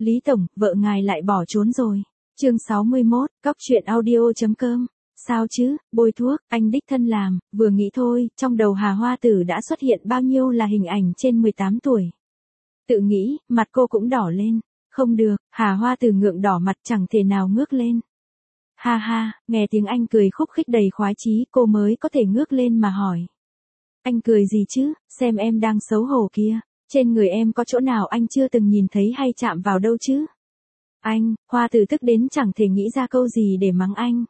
Lý Tổng, vợ ngài lại bỏ trốn rồi. Chương 61, cóc truyện audio.com. Sao chứ, bôi thuốc, anh đích thân làm, vừa nghĩ thôi, trong đầu Hà Hoa Tử đã xuất hiện bao nhiêu là hình ảnh trên 18 tuổi. Tự nghĩ, mặt cô cũng đỏ lên. Không được, Hà Hoa Tử ngượng đỏ mặt chẳng thể nào ngước lên. Ha ha, nghe tiếng anh cười khúc khích đầy khoái chí, cô mới có thể ngước lên mà hỏi. Anh cười gì chứ, xem em đang xấu hổ kia, trên người em có chỗ nào anh chưa từng nhìn thấy hay chạm vào đâu chứ? Anh, Hoa Tử tức đến chẳng thể nghĩ ra câu gì để mắng anh.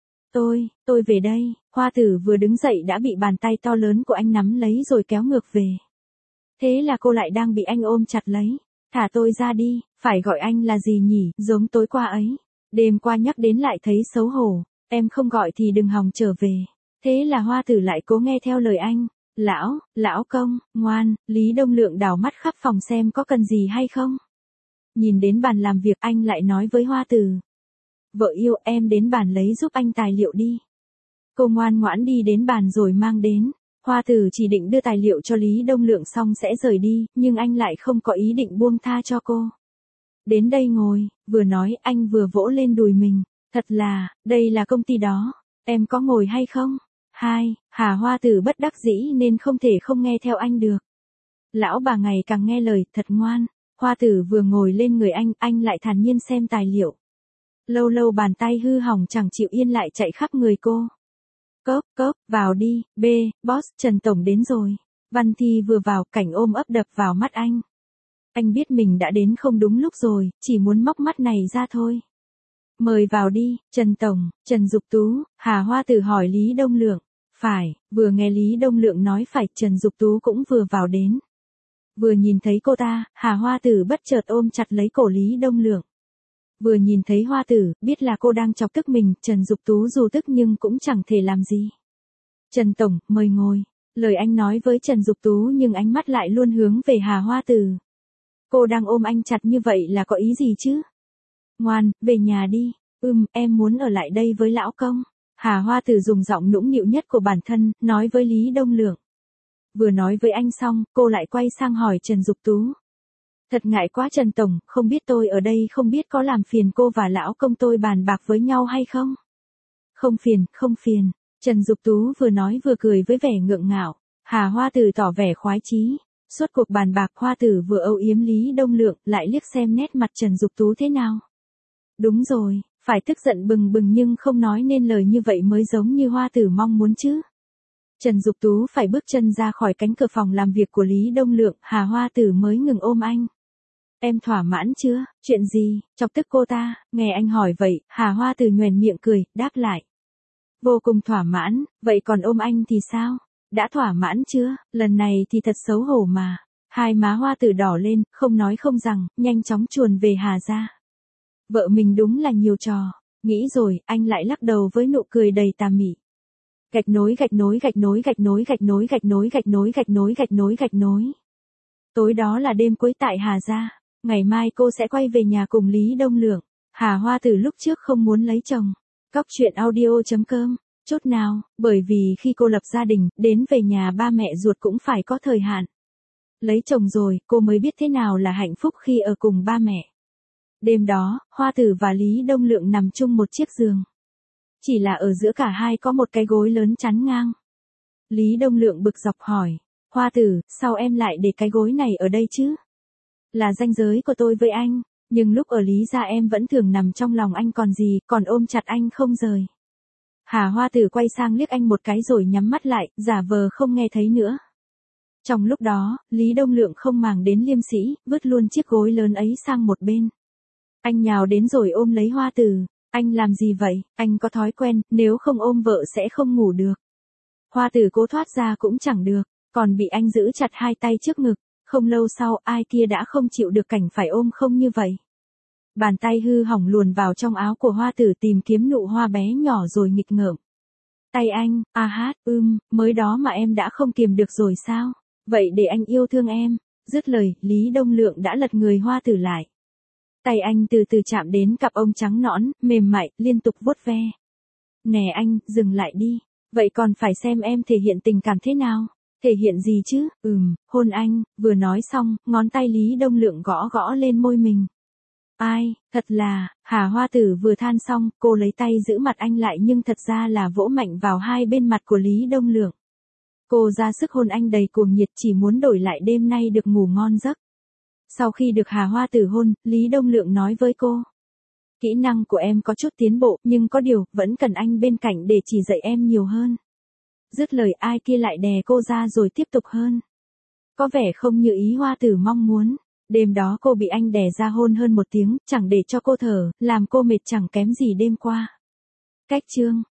Tôi về đây, Hoa Tử vừa đứng dậy đã bị bàn tay to lớn của anh nắm lấy rồi kéo ngược về. Thế là cô lại đang bị anh ôm chặt lấy. Thả tôi ra đi, phải gọi anh là gì nhỉ, giống tối qua ấy. Đêm qua nhắc đến lại thấy xấu hổ, em không gọi thì đừng hòng trở về. Thế là Hoa Tử lại cố nghe theo lời anh. Lão công, ngoan, Lý Đông Lượng đảo mắt khắp phòng xem có cần gì hay không. Nhìn đến bàn làm việc anh lại nói với Hoa Tử. Vợ yêu em đến bàn lấy giúp anh tài liệu đi. Cô ngoan ngoãn đi đến bàn rồi mang đến. Hoa Tử chỉ định đưa tài liệu cho Lý Đông Lượng xong sẽ rời đi, nhưng anh lại không có ý định buông tha cho cô. Đến đây ngồi, vừa nói anh vừa vỗ lên đùi mình. Thật là, đây là công ty đó, em có ngồi hay không? Hà Hoa Tử bất đắc dĩ nên không thể không nghe theo anh được. Lão bà ngày càng nghe lời, thật ngoan. Hoa Tử vừa ngồi lên người anh lại thản nhiên xem tài liệu. Lâu lâu bàn tay hư hỏng chẳng chịu yên lại chạy khắp người cô. Cốp, vào đi, boss, Trần Tổng đến rồi. Văn Thi vừa vào, cảnh ôm ấp đập vào mắt anh. Anh biết mình đã đến không đúng lúc rồi, chỉ muốn móc mắt này ra thôi. Mời vào đi, Trần Tổng, Trần Dục Tú, Hà Hoa Tử hỏi Lý Đông Lượng. Phải, vừa nghe Lý Đông Lượng nói phải, Trần Dục Tú cũng vừa vào đến. Vừa nhìn thấy cô ta, Hà Hoa Tử bất chợt ôm chặt lấy cổ Lý Đông Lượng. Vừa nhìn thấy Hoa Tử, biết là cô đang chọc tức mình, Trần Dục Tú dù tức nhưng cũng chẳng thể làm gì. Trần Tổng, mời ngồi. Lời anh nói với Trần Dục Tú nhưng ánh mắt lại luôn hướng về Hà Hoa Tử. Cô đang ôm anh chặt như vậy là có ý gì chứ? Ngoan, về nhà đi. Em muốn ở lại đây với lão công. Hà Hoa Tử dùng giọng nũng nịu nhất của bản thân, nói với Lý Đông Lượng. Vừa nói với anh xong, cô lại quay sang hỏi Trần Dục Tú. Thật ngại quá Trần Tổng, không biết tôi ở đây không biết có làm phiền cô và lão công tôi bàn bạc với nhau hay không? Không phiền. Trần Dục Tú vừa nói vừa cười với vẻ ngượng ngạo. Hà Hoa Tử tỏ vẻ khoái chí. Suốt cuộc bàn bạc Hoa Tử vừa âu yếm Lý Đông Lượng lại liếc xem nét mặt Trần Dục Tú thế nào. Đúng rồi, phải tức giận bừng bừng nhưng không nói nên lời như vậy mới giống như Hoa Tử mong muốn chứ. Trần Dục Tú phải bước chân ra khỏi cánh cửa phòng làm việc của Lý Đông Lượng, Hà Hoa Tử mới ngừng ôm anh. Em thỏa mãn chưa, chuyện gì, chọc tức cô ta, nghe anh hỏi vậy, Hà Hoa Tử nhoẻn miệng cười, đáp lại. Vô cùng thỏa mãn, vậy còn ôm anh thì sao? Đã thỏa mãn chưa, lần này thì thật xấu hổ mà. Hai má Hoa Tử đỏ lên, không nói không rằng, nhanh chóng chuồn về Hà ra. Vợ mình đúng là nhiều trò, nghĩ rồi, anh lại lắc đầu với nụ cười đầy tà mị. Gạch nối. Tối đó là đêm cuối tại Hà gia, ngày mai cô sẽ quay về nhà cùng Lý Đông Lượng. Hà Hoa Tử lúc trước không muốn lấy chồng. Cóc truyện audio.com, chốt nào, bởi vì khi cô lập gia đình, đến về nhà ba mẹ ruột cũng phải có thời hạn. Lấy chồng rồi, cô mới biết thế nào là hạnh phúc khi ở cùng ba mẹ. Đêm đó, Hoa Tử và Lý Đông Lượng nằm chung một chiếc giường. Chỉ là ở giữa cả hai có một cái gối lớn chắn ngang. Lý Đông Lượng bực dọc hỏi. Hoa Tử, sao em lại để cái gối này ở đây chứ? Là ranh giới của tôi với anh, nhưng lúc ở Lý gia em vẫn thường nằm trong lòng anh còn gì, còn ôm chặt anh không rời. Hà Hoa Tử quay sang liếc anh một cái rồi nhắm mắt lại, giả vờ không nghe thấy nữa. Trong lúc đó, Lý Đông Lượng không màng đến liêm sĩ, vứt luôn chiếc gối lớn ấy sang một bên. Anh nhào đến rồi ôm lấy Hoa Tử. Anh làm gì vậy, anh có thói quen, nếu không ôm vợ sẽ không ngủ được. Hoa Tử cố thoát ra cũng chẳng được, còn bị anh giữ chặt hai tay trước ngực. Không lâu sau ai kia đã không chịu được cảnh phải ôm không như vậy. Bàn tay hư hỏng luồn vào trong áo của Hoa Tử tìm kiếm nụ hoa bé nhỏ rồi nghịch ngợm. Tay anh, mới đó mà em đã không kiềm được rồi sao? Vậy để anh yêu thương em. Dứt lời, Lý Đông Lượng đã lật người Hoa Tử lại. Tay anh từ từ chạm đến cặp ông trắng nõn, mềm mại, liên tục vuốt ve. Nè anh, dừng lại đi. Vậy còn phải xem em thể hiện tình cảm thế nào? Thể hiện gì chứ? Hôn anh. Vừa nói xong, ngón tay Lý Đông Lượng gõ gõ lên môi mình. Ai, thật là, Hà Hoa Tử vừa than xong, cô lấy tay giữ mặt anh lại nhưng thật ra là vỗ mạnh vào hai bên mặt của Lý Đông Lượng. Cô ra sức hôn anh đầy cuồng nhiệt chỉ muốn đổi lại đêm nay được ngủ ngon giấc. Sau khi được Hà Hoa Tử hôn, Lý Đông Lượng nói với cô. Kỹ năng của em có chút tiến bộ nhưng có điều, vẫn cần anh bên cạnh để chỉ dạy em nhiều hơn. Dứt lời ai kia lại đè cô ra rồi tiếp tục hơn. Có vẻ không như ý Hoa Tử mong muốn. Đêm đó cô bị anh đè ra hôn hơn 1 tiếng, chẳng để cho cô thở, làm cô mệt chẳng kém gì đêm qua. Cách chương